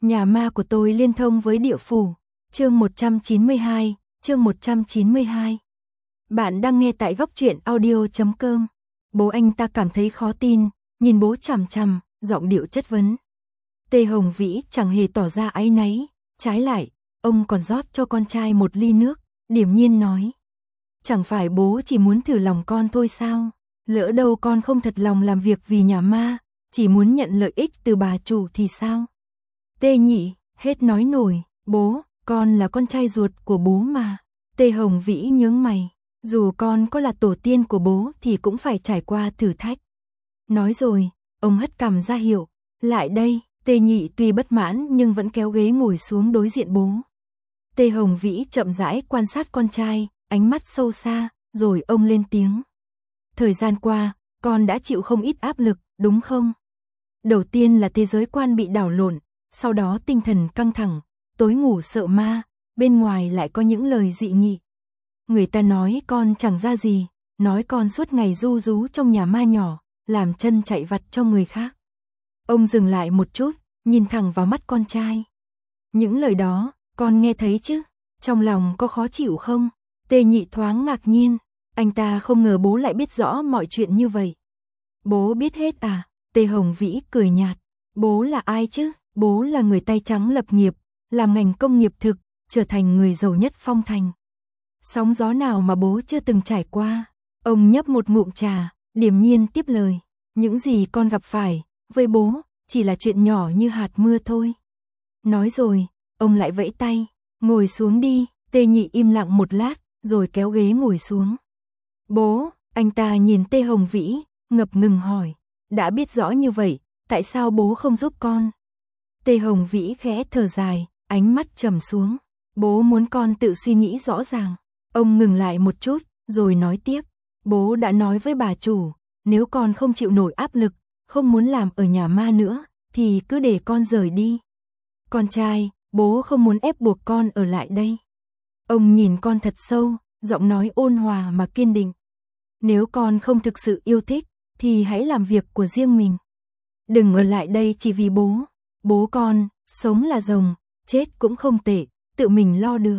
Nhà ma của tôi liên thông với địa phủ. Chương 192, chương 192. Bạn đang nghe tại góc truyện audio.com. Bố anh ta cảm thấy khó tin, nhìn bố chằm chằm, giọng điệu chất vấn. Tê Hồng Vĩ chẳng hề tỏ ra áy náy, trái lại, ông còn rót cho con trai một ly nước, điềm nhiên nói. Chẳng phải bố chỉ muốn thử lòng con thôi sao? Lỡ đâu con không thật lòng làm việc vì nhà ma, chỉ muốn nhận lợi ích từ bà chủ thì sao? Tê Nhị, hết nói nổi, bố, con là con trai ruột của bố mà. Tê Hồng Vĩ nhướng mày, dù con có là tổ tiên của bố thì cũng phải trải qua thử thách. Nói rồi, ông hất cằm ra hiệu, lại đây. Tê Nhị tuy bất mãn nhưng vẫn kéo ghế ngồi xuống đối diện bố. Tê Hồng Vĩ chậm rãi quan sát con trai, ánh mắt sâu xa, rồi ông lên tiếng. Thời gian qua, con đã chịu không ít áp lực, đúng không? Đầu tiên là thế giới quan bị đảo lộn, sau đó tinh thần căng thẳng, tối ngủ sợ ma, bên ngoài lại có những lời dị nghị. Người ta nói con chẳng ra gì, nói con suốt ngày ru rú trong nhà ma nhỏ, làm chân chạy vặt cho người khác. Ông dừng lại một chút, nhìn thẳng vào mắt con trai. Những lời đó, con nghe thấy chứ? Trong lòng có khó chịu không? Tê Nhị thoáng ngạc nhiên, anh ta không ngờ bố lại biết rõ mọi chuyện như vậy. Bố biết hết à? Tê Hồng Vĩ cười nhạt. Bố là ai chứ? Bố là người tay trắng lập nghiệp, làm ngành công nghiệp thực, trở thành người giàu nhất Phong Thành. Sóng gió nào mà bố chưa từng trải qua? Ông nhấp một ngụm trà, điềm nhiên tiếp lời. Những gì con gặp phải, với bố, chỉ là chuyện nhỏ như hạt mưa thôi. Nói rồi, ông lại vẫy tay, ngồi xuống đi. Tê Nhị im lặng một lát, rồi kéo ghế ngồi xuống. Bố, anh ta nhìn Tê Hồng Vĩ, ngập ngừng hỏi, đã biết rõ như vậy, tại sao bố không giúp con? Tê Hồng Vĩ khẽ thở dài, ánh mắt trầm xuống. Bố muốn con tự suy nghĩ rõ ràng. Ông ngừng lại một chút, rồi nói tiếp. Bố đã nói với bà chủ, nếu con không chịu nổi áp lực, không muốn làm ở nhà ma nữa, thì cứ để con rời đi. Con trai, bố không muốn ép buộc con ở lại đây. Ông nhìn con thật sâu, giọng nói ôn hòa mà kiên định. Nếu con không thực sự yêu thích, thì hãy làm việc của riêng mình. Đừng ở lại đây chỉ vì bố. Bố con, sống là rồng, chết cũng không tệ, tự mình lo được.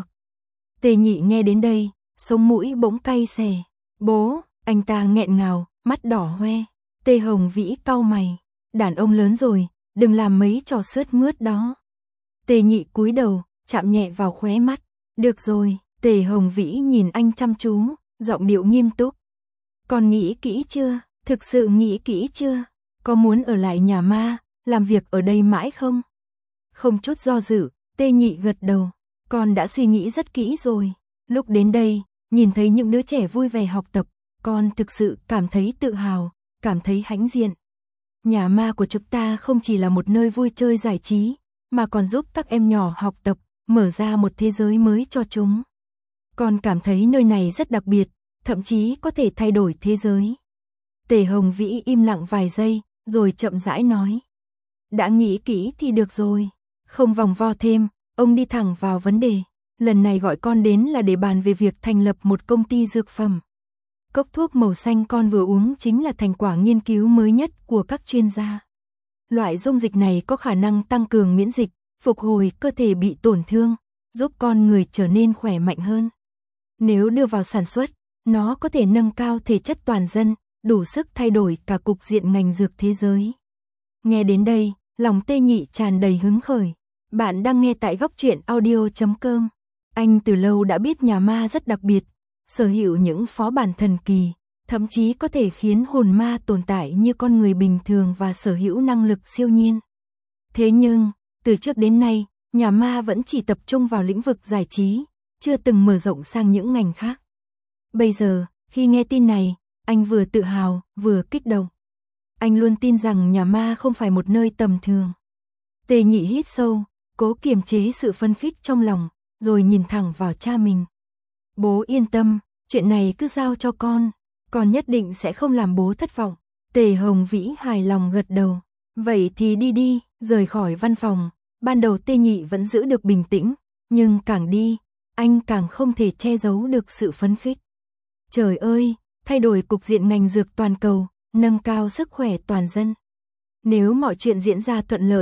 Tê Nhị nghe đến đây, sống mũi bỗng cay xè. Bố, anh ta nghẹn ngào, mắt đỏ hoe. Tê Hồng Vĩ cau mày. Đàn ông lớn rồi, đừng làm mấy trò sướt mướt đó. Tê Nhị cúi đầu, chạm nhẹ vào khóe mắt. Được rồi. Tê Hồng Vĩ nhìn anh chăm chú, giọng điệu nghiêm túc. Con nghĩ kỹ chưa? Thực sự nghĩ kỹ chưa? Có muốn ở lại nhà ma, làm việc ở đây mãi không? Không chút do dự, Tê Nhị gật đầu. Con đã suy nghĩ rất kỹ rồi. Lúc đến đây, nhìn thấy những đứa trẻ vui vẻ học tập, con thực sự cảm thấy tự hào, cảm thấy hãnh diện. Nhà ma của chúng ta không chỉ là một nơi vui chơi giải trí, mà còn giúp các em nhỏ học tập, mở ra một thế giới mới cho chúng. Con cảm thấy nơi này rất đặc biệt, thậm chí có thể thay đổi thế giới. Tề Hồng Vĩ im lặng vài giây, rồi chậm rãi nói. Đã nghĩ kỹ thì được rồi. Không vòng vo thêm, ông đi thẳng vào vấn đề. Lần này gọi con đến là để bàn về việc thành lập một công ty dược phẩm. Cốc thuốc màu xanh con vừa uống chính là thành quả nghiên cứu mới nhất của các chuyên gia. Loại dung dịch này có khả năng tăng cường miễn dịch, phục hồi cơ thể bị tổn thương, giúp con người trở nên khỏe mạnh hơn. Nếu đưa vào sản xuất, nó có thể nâng cao thể chất toàn dân, đủ sức thay đổi cả cục diện ngành dược thế giới. Nghe đến đây, lòng Tê Nhị tràn đầy hứng khởi. Bạn đang nghe tại góc truyện audio.com. Anh từ lâu đã biết nhà ma rất đặc biệt, sở hữu những phó bản thần kỳ, thậm chí có thể khiến hồn ma tồn tại như con người bình thường và sở hữu năng lực siêu nhiên. Thế nhưng, từ trước đến nay, nhà ma vẫn chỉ tập trung vào lĩnh vực giải trí, chưa từng mở rộng sang những ngành khác. Bây giờ, khi nghe tin này, anh vừa tự hào, vừa kích động. Anh luôn tin rằng nhà ma không phải một nơi tầm thường. Tê Nhị hít sâu, cố kiềm chế sự phấn khích trong lòng, rồi nhìn thẳng vào cha mình. Bố yên tâm, chuyện này cứ giao cho con nhất định sẽ không làm bố thất vọng. Tề Hồng Vĩ hài lòng gật đầu. Vậy thì đi đi, rời khỏi văn phòng. Ban đầu Tê Nhị vẫn giữ được bình tĩnh, nhưng càng đi, anh càng không thể che giấu được sự phấn khích. Trời ơi, thay đổi cục diện ngành dược toàn cầu, nâng cao sức khỏe toàn dân. Nếu mọi chuyện diễn ra thuận lợi,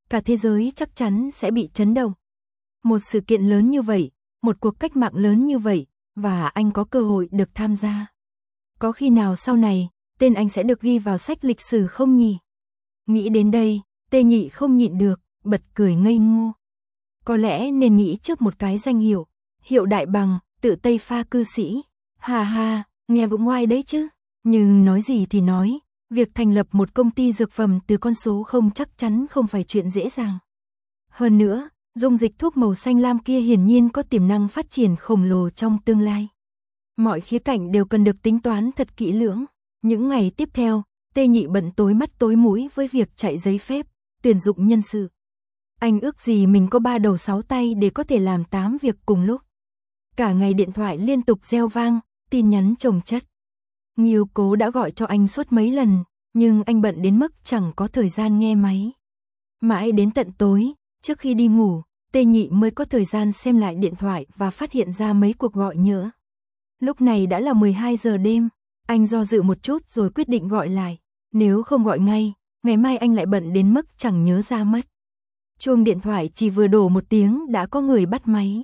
cả thế giới chắc chắn sẽ bị chấn động. Một sự kiện lớn như vậy, một cuộc cách mạng lớn như vậy, và anh có cơ hội được tham gia. Có khi nào sau này, tên anh sẽ được ghi vào sách lịch sử không nhỉ? Nghĩ đến đây, Tê Nhị không nhịn được, bật cười ngây ngô. Có lẽ nên nghĩ trước một cái danh hiệu, hiệu đại bằng, tự Tây Pha cư sĩ. Hà hà, nghe cũng ngoai đấy chứ. Nhưng nói gì thì nói, việc thành lập một công ty dược phẩm từ con số không chắc chắn không phải chuyện dễ dàng. Hơn nữa, dung dịch thuốc màu xanh lam kia hiển nhiên có tiềm năng phát triển khổng lồ trong tương lai. Mọi khía cạnh đều cần được tính toán thật kỹ lưỡng. Những ngày tiếp theo, Tê Nhị bận tối mắt tối mũi với việc chạy giấy phép, tuyển dụng nhân sự. Anh ước gì mình có 3 đầu 6 tay để có thể làm 8 việc cùng lúc. Cả ngày điện thoại liên tục reo vang, tin nhắn chồng chất. Nghiêu Cố đã gọi cho anh suốt mấy lần, nhưng anh bận đến mức chẳng có thời gian nghe máy. Mãi đến tận tối, trước khi đi ngủ, Tê Nhị mới có thời gian xem lại điện thoại và phát hiện ra mấy cuộc gọi nhỡ. Lúc này đã là 12 giờ đêm, anh do dự một chút rồi quyết định gọi lại. Nếu không gọi ngay, ngày mai anh lại bận đến mức chẳng nhớ ra mất. Chuông điện thoại chỉ vừa đổ một tiếng đã có người bắt máy.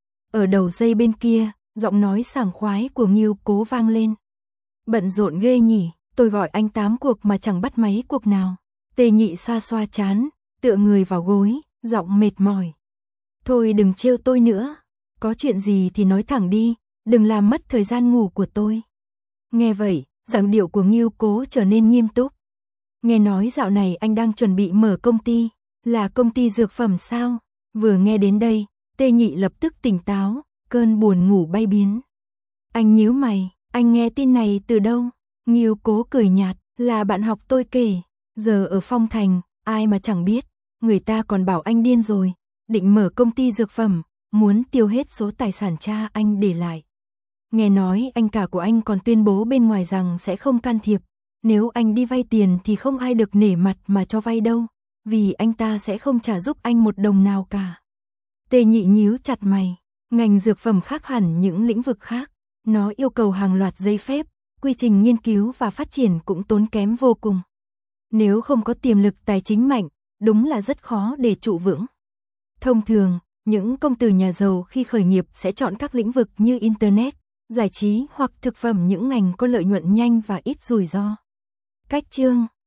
Ở đầu dây bên kia, giọng nói sảng khoái của Nghiêu Cố vang lên. Bận rộn ghê nhỉ, tôi gọi anh 8 cuộc mà chẳng bắt máy cuộc nào. Tê Nhị xoa xoa trán, tựa người vào gối, giọng mệt mỏi. Thôi đừng trêu tôi nữa, có chuyện gì thì nói thẳng đi, đừng làm mất thời gian ngủ của tôi. Nghe vậy, giọng điệu của Nghiêu Cố trở nên nghiêm túc. Nghe nói dạo này anh đang chuẩn bị mở công ty, là công ty dược phẩm sao? Vừa nghe đến đây, Tê Nhị lập tức tỉnh táo, cơn buồn ngủ bay biến. Anh nhíu mày, anh nghe tin này từ đâu? Nghiêu Cố cười nhạt, là bạn học tôi kể, giờ ở Phong Thành, ai mà chẳng biết, người ta còn bảo anh điên rồi, định mở công ty dược phẩm, muốn tiêu hết số tài sản cha anh để lại. Nghe nói anh cả của anh còn tuyên bố bên ngoài rằng sẽ không can thiệp, nếu anh đi vay tiền thì không ai được nể mặt mà cho vay đâu, vì anh ta sẽ không trả giúp anh một đồng nào cả. Tê Nhị nhíu chặt mày, ngành dược phẩm khác hẳn những lĩnh vực khác, nó yêu cầu hàng loạt giấy phép, quy trình nghiên cứu và phát triển cũng tốn kém vô cùng. Nếu không có tiềm lực tài chính mạnh, đúng là rất khó để trụ vững. Thông thường, những công tử nhà giàu khi khởi nghiệp sẽ chọn các lĩnh vực như Internet, giải trí hoặc thực phẩm, những ngành có lợi nhuận nhanh và ít rủi ro. Cách chương